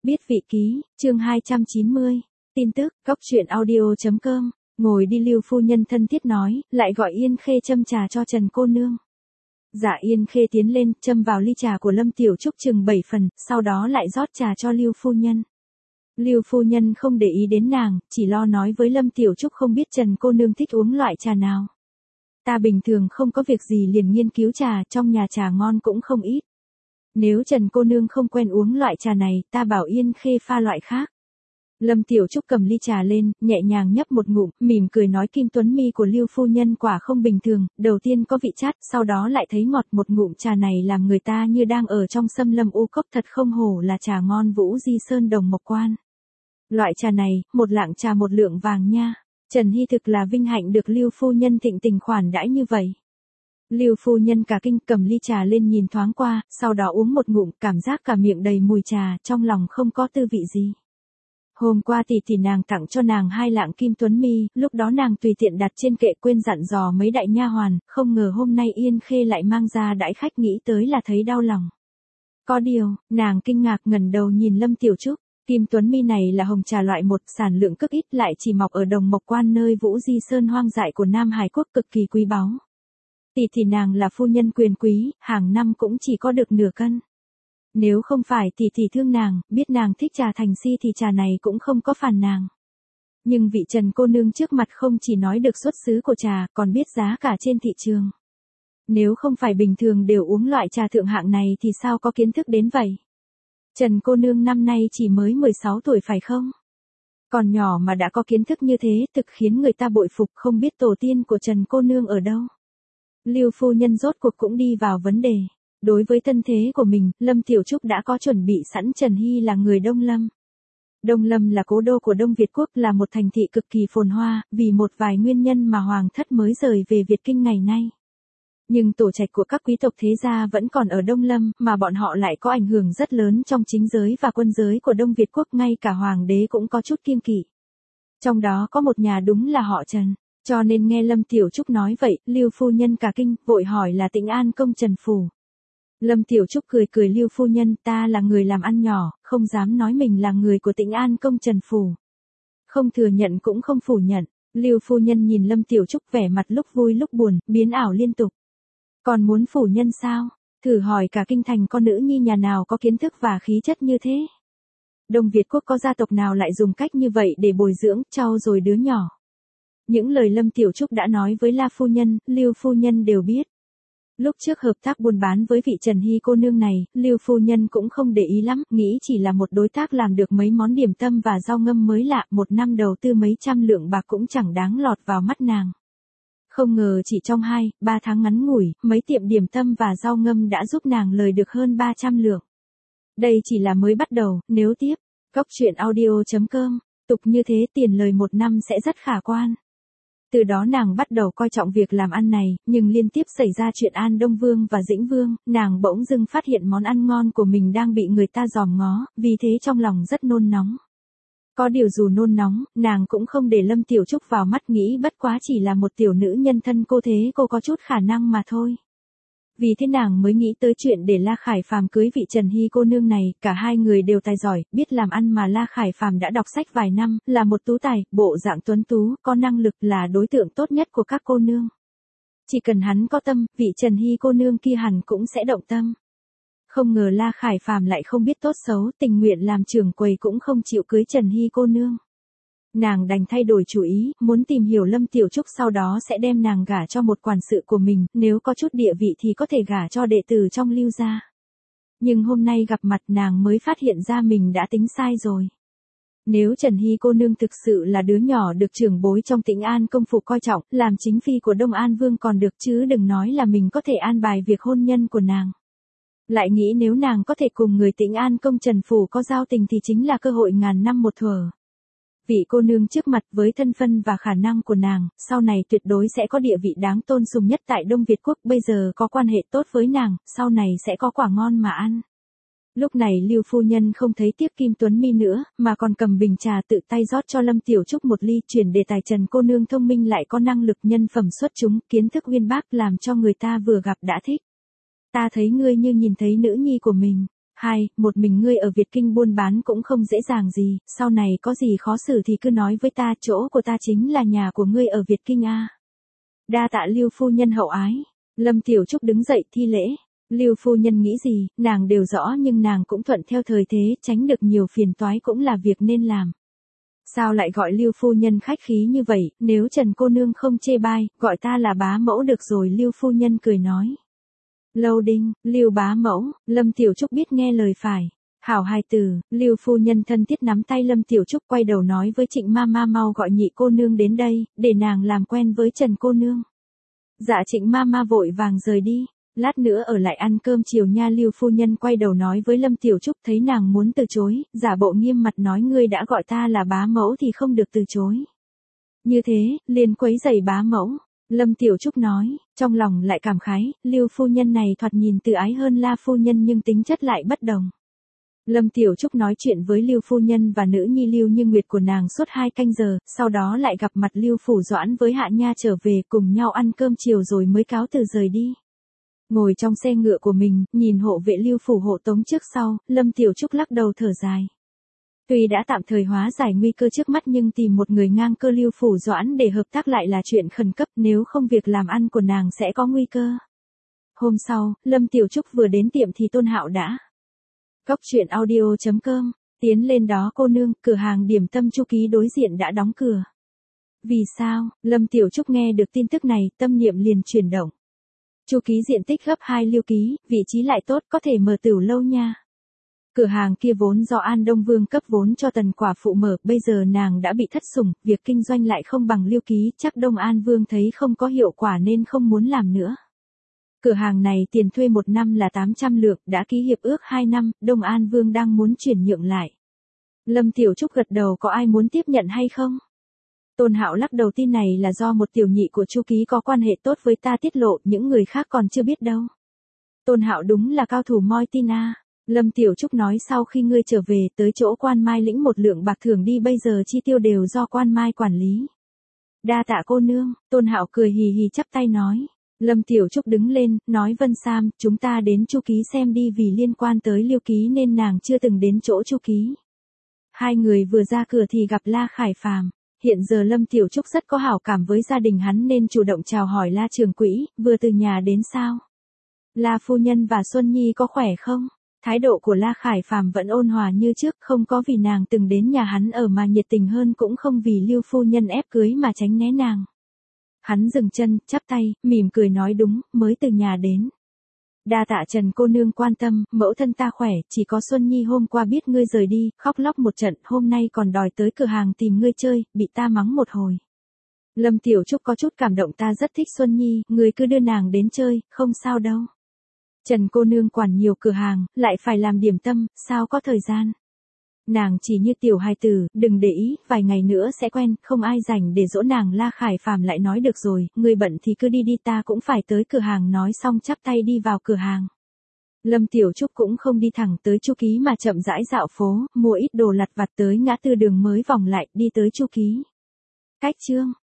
Biết vị ký, chương 290, tin tức, góc truyện audio.com, ngồi đi Lưu phu nhân thân thiết nói, lại gọi Yên Khê châm trà cho Trần cô nương. Dạ Yên Khê tiến lên, châm vào ly trà của Lâm Tiểu Trúc chừng 7 phần, sau đó lại rót trà cho Lưu phu nhân. Lưu phu nhân không để ý đến nàng, chỉ lo nói với Lâm Tiểu Trúc không biết Trần cô nương thích uống loại trà nào. Ta bình thường không có việc gì liền nghiên cứu trà, trong nhà trà ngon cũng không ít. Nếu Trần cô nương không quen uống loại trà này, ta bảo Yên Khê pha loại khác. Lâm Tiểu Trúc cầm ly trà lên, nhẹ nhàng nhấp một ngụm, mỉm cười nói Kim Tuấn Mi của Lưu phu nhân quả không bình thường, đầu tiên có vị chát, sau đó lại thấy ngọt, một ngụm trà này làm người ta như đang ở trong xâm lâm u cốc, thật không hổ là trà ngon Vũ Di Sơn Đồng Mộc Quan. Loại trà này, một lạng trà một lượng vàng nha. Trần Hy thực là vinh hạnh được Lưu phu nhân thịnh tình khoản đãi như vậy. Lưu phu nhân cả kinh, cầm ly trà lên nhìn thoáng qua, sau đó uống một ngụm, cảm giác cả miệng đầy mùi trà, trong lòng không có tư vị gì. Hôm qua tỷ nàng tặng cho nàng 2 lạng Kim Tuấn Mi, lúc đó nàng tùy tiện đặt trên kệ quên dặn dò mấy đại nha hoàn, không ngờ hôm nay Yên Khê lại mang ra đãi khách, nghĩ tới là thấy đau lòng. Có điều, nàng kinh ngạc ngẩng đầu nhìn Lâm Tiểu Trúc. Kim Tuấn Mi này là hồng trà loại 1, sản lượng cực ít, lại chỉ mọc ở Đồng Mộc Quan nơi Vũ Di Sơn hoang dại của Nam Hải Quốc, cực kỳ quý báu. Tỷ nàng là phu nhân quyền quý, hàng năm cũng chỉ có được nửa cân. Nếu không phải tỷ thương nàng, biết nàng thích trà thành si thì trà này cũng không có phản nàng. Nhưng vị Trần cô nương trước mặt không chỉ nói được xuất xứ của trà, còn biết giá cả trên thị trường. Nếu không phải bình thường đều uống loại trà thượng hạng này thì sao có kiến thức đến vậy? Trần cô nương năm nay chỉ mới 16 tuổi phải không? Còn nhỏ mà đã có kiến thức như thế, thực khiến người ta bội phục, không biết tổ tiên của Trần cô nương ở đâu. Lưu phu nhân rốt cuộc cũng đi vào vấn đề. Đối với thân thế của mình, Lâm Tiểu Trúc đã có chuẩn bị sẵn. Trần Hy là người Đông Lâm. Đông Lâm là cố đô của Đông Việt Quốc, là một thành thị cực kỳ phồn hoa, vì một vài nguyên nhân mà Hoàng thất mới rời về Việt Kinh ngày nay. Nhưng tổ trạch của các quý tộc thế gia vẫn còn ở Đông Lâm, mà bọn họ lại có ảnh hưởng rất lớn trong chính giới và quân giới của Đông Việt Quốc, ngay cả Hoàng đế cũng có chút kiêng kỵ. Trong đó có một nhà đúng là họ Trần. Cho nên nghe Lâm Tiểu Trúc nói vậy, Lưu phu nhân cả kinh, vội hỏi là Tĩnh An công Trần phủ. Lâm Tiểu Trúc cười Lưu phu nhân, ta là người làm ăn nhỏ, không dám nói mình là người của Tĩnh An công Trần phủ. Không thừa nhận cũng không phủ nhận. Lưu phu nhân nhìn Lâm Tiểu Trúc vẻ mặt lúc vui lúc buồn, biến ảo liên tục. Còn muốn phủ nhân sao? Thử hỏi cả kinh thành con nữ nhi nhà nào có kiến thức và khí chất như thế? Đông Việt Quốc có gia tộc nào lại dùng cách như vậy để bồi dưỡng, trau dồi đứa nhỏ? Những lời Lâm Tiểu Trúc đã nói với La phu nhân, Lưu phu nhân đều biết. Lúc trước hợp tác buôn bán với vị Trần Hy cô nương này, Lưu phu nhân cũng không để ý lắm, nghĩ chỉ là một đối tác làm được mấy món điểm tâm và rau ngâm mới lạ, một năm đầu tư mấy trăm lượng bạc cũng chẳng đáng lọt vào mắt nàng. Không ngờ chỉ trong 2-3 tháng ngắn ngủi, mấy tiệm điểm tâm và rau ngâm đã giúp nàng lời được hơn 300 lượng. Đây chỉ là mới bắt đầu, nếu tiếp, góc truyện audio.com, tục như thế tiền lời một năm sẽ rất khả quan. Từ đó nàng bắt đầu coi trọng việc làm ăn này, nhưng liên tiếp xảy ra chuyện An Đông Vương và Dĩnh Vương, nàng bỗng dưng phát hiện món ăn ngon của mình đang bị người ta dòm ngó, vì thế trong lòng rất nôn nóng. Có điều dù nôn nóng, nàng cũng không để Lâm Tiểu Trúc vào mắt, nghĩ bất quá chỉ là một tiểu nữ nhân thân cô thế cô có chút khả năng mà thôi. Vì thế nàng mới nghĩ tới chuyện để La Khải Phàm cưới vị Trần Hy cô nương này, cả hai người đều tài giỏi, biết làm ăn mà La Khải Phàm đã đọc sách vài năm, là một tú tài, bộ dạng tuấn tú, có năng lực, là đối tượng tốt nhất của các cô nương. Chỉ cần hắn có tâm, vị Trần Hy cô nương kia hẳn cũng sẽ động tâm. Không ngờ La Khải Phàm lại không biết tốt xấu, tình nguyện làm trưởng quầy cũng không chịu cưới Trần Hy cô nương. Nàng đành thay đổi chủ ý, muốn tìm hiểu Lâm Tiểu Trúc, sau đó sẽ đem nàng gả cho một quản sự của mình, nếu có chút địa vị thì có thể gả cho đệ tử trong Lưu gia. Nhưng hôm nay gặp mặt nàng mới phát hiện ra mình đã tính sai rồi. Nếu Trần Hy cô nương thực sự là đứa nhỏ được trưởng bối trong Tĩnh An công phủ coi trọng, làm chính phi của Đông An Vương còn được, chứ đừng nói là mình có thể an bài việc hôn nhân của nàng. Lại nghĩ nếu nàng có thể cùng người Tĩnh An công Trần phủ có giao tình thì chính là cơ hội ngàn năm một thuở. Vị cô nương trước mặt với thân phận và khả năng của nàng, sau này tuyệt đối sẽ có địa vị đáng tôn sùng nhất tại Đông Việt Quốc, bây giờ có quan hệ tốt với nàng, sau này sẽ có quả ngon mà ăn. Lúc này Lưu phu nhân không thấy tiếc Kim Tuấn Mi nữa, mà còn cầm bình trà tự tay rót cho Lâm Tiểu Trúc một ly, chuyển đề tài. Trần cô nương thông minh lại có năng lực, nhân phẩm xuất chúng, kiến thức uyên bác, làm cho người ta vừa gặp đã thích. Ta thấy ngươi như nhìn thấy nữ nhi của mình. 2. Một mình ngươi ở Việt Kinh buôn bán cũng không dễ dàng gì, sau này có gì khó xử thì cứ nói với ta, chỗ của ta chính là nhà của ngươi ở Việt Kinh a. Đa tạ Lưu phu nhân hậu ái. Lâm Tiểu Trúc đứng dậy thi lễ. Lưu phu nhân nghĩ gì, nàng đều rõ nhưng nàng cũng thuận theo thời thế, tránh được nhiều phiền toái cũng là việc nên làm. Sao lại gọi Lưu phu nhân khách khí như vậy, nếu Trần cô nương không chê bai, gọi ta là bá mẫu được rồi. Lưu phu nhân cười nói. Lâu đinh, Lưu bá mẫu, Lâm Tiểu Trúc biết nghe lời phải. Hảo hài tử, Lưu phu nhân thân thiết nắm tay Lâm Tiểu Trúc quay đầu nói với Trịnh Mama mau gọi nhị cô nương đến đây, để nàng làm quen với Trần cô nương. Dạ Trịnh Mama vội vàng rời đi. Lát nữa ở lại ăn cơm chiều nha. Lưu phu nhân quay đầu nói với Lâm Tiểu Trúc, thấy nàng muốn từ chối, giả bộ nghiêm mặt nói ngươi đã gọi ta là bá mẫu thì không được từ chối. Như thế, liền quấy rầy bá mẫu. Lâm Tiểu Trúc nói, trong lòng lại cảm khái, Lưu phu nhân này thoạt nhìn từ ái hơn La phu nhân nhưng tính chất lại bất đồng. Lâm Tiểu Trúc nói chuyện với Lưu phu nhân và nữ nhi Lưu Như Nguyệt của nàng suốt 2 canh giờ, sau đó lại gặp mặt Lưu Phủ Doãn với Hạ Nha trở về cùng nhau ăn cơm chiều rồi mới cáo từ rời đi. Ngồi trong xe ngựa của mình, nhìn hộ vệ Lưu Phủ hộ tống trước sau, Lâm Tiểu Trúc lắc đầu thở dài. Tuy đã tạm thời hóa giải nguy cơ trước mắt nhưng tìm một người ngang cơ Lưu Phủ Doãn để hợp tác lại là chuyện khẩn cấp, nếu không việc làm ăn của nàng sẽ có nguy cơ. Hôm sau, Lâm Tiểu Trúc vừa đến tiệm thì Tôn Hạo đã. Cóc truyện audio.com, tiến lên đó cô nương, cửa hàng điểm tâm Chu Ký đối diện đã đóng cửa. Vì sao? Lâm Tiểu Trúc nghe được tin tức này, tâm niệm liền chuyển động. Chu Ký diện tích gấp 2 Lưu Ký, vị trí lại tốt, có thể mở tửu lâu nha. Cửa hàng kia vốn do An Đông Vương cấp vốn cho Tần quả phụ mở, bây giờ nàng đã bị thất sủng, việc kinh doanh lại không bằng Lưu Ký, chắc Đông An Vương thấy không có hiệu quả nên không muốn làm nữa. Cửa hàng này tiền thuê 1 năm là 800 lượng, đã ký hiệp ước 2 năm, Đông An Vương đang muốn chuyển nhượng lại. Lâm Tiểu Trúc gật đầu, có ai muốn tiếp nhận hay không? Tôn Hạo lắc đầu, tin này là do một tiểu nhị của Chu Ký có quan hệ tốt với ta tiết lộ, những người khác còn chưa biết đâu. Tôn Hạo đúng là cao thủ moi tin a. Lâm Tiểu Trúc nói, sau khi ngươi trở về tới chỗ Quan Mai lĩnh 1 lượng bạc thưởng đi, bây giờ chi tiêu đều do Quan Mai quản lý. Đa tạ cô nương. Tôn Hạo cười hì hì chắp tay nói. Lâm Tiểu Trúc đứng lên, nói Vân Sam, chúng ta đến Chu Ký xem đi, vì liên quan tới Lưu Ký nên nàng chưa từng đến chỗ Chu Ký. Hai người vừa ra cửa thì gặp La Khải Phàm. Hiện giờ Lâm Tiểu Trúc rất có hảo cảm với gia đình hắn nên chủ động chào hỏi La trưởng quỹ, vừa từ nhà đến sao? La phu nhân và Xuân Nhi có khỏe không? Thái độ của La Khải Phàm vẫn ôn hòa như trước, không có vì nàng từng đến nhà hắn ở mà nhiệt tình hơn, cũng không vì Lưu phu nhân ép cưới mà tránh né nàng. Hắn dừng chân, chắp tay, mỉm cười nói, đúng, mới từ nhà đến. Đa tạ Trần cô nương quan tâm, mẫu thân ta khỏe, chỉ có Xuân Nhi hôm qua biết ngươi rời đi, khóc lóc một trận, hôm nay còn đòi tới cửa hàng tìm ngươi chơi, bị ta mắng một hồi. Lâm Tiểu Trúc có chút cảm động, ta rất thích Xuân Nhi, ngươi cứ đưa nàng đến chơi, không sao đâu. Trần cô nương quản nhiều cửa hàng, lại phải làm điểm tâm, sao có thời gian. Nàng chỉ như tiểu hài tử, đừng để ý, vài ngày nữa sẽ quen, không ai rảnh để dỗ nàng. La Khải Phàm lại nói, được rồi, ngươi bận thì cứ đi đi, ta cũng phải tới cửa hàng. Nói xong chắp tay đi vào cửa hàng. Lâm Tiểu Trúc cũng không đi thẳng tới Chu Ký mà chậm rãi dạo phố, mua ít đồ lặt vặt, tới ngã tư đường mới vòng lại, đi tới Chu Ký. Cách chương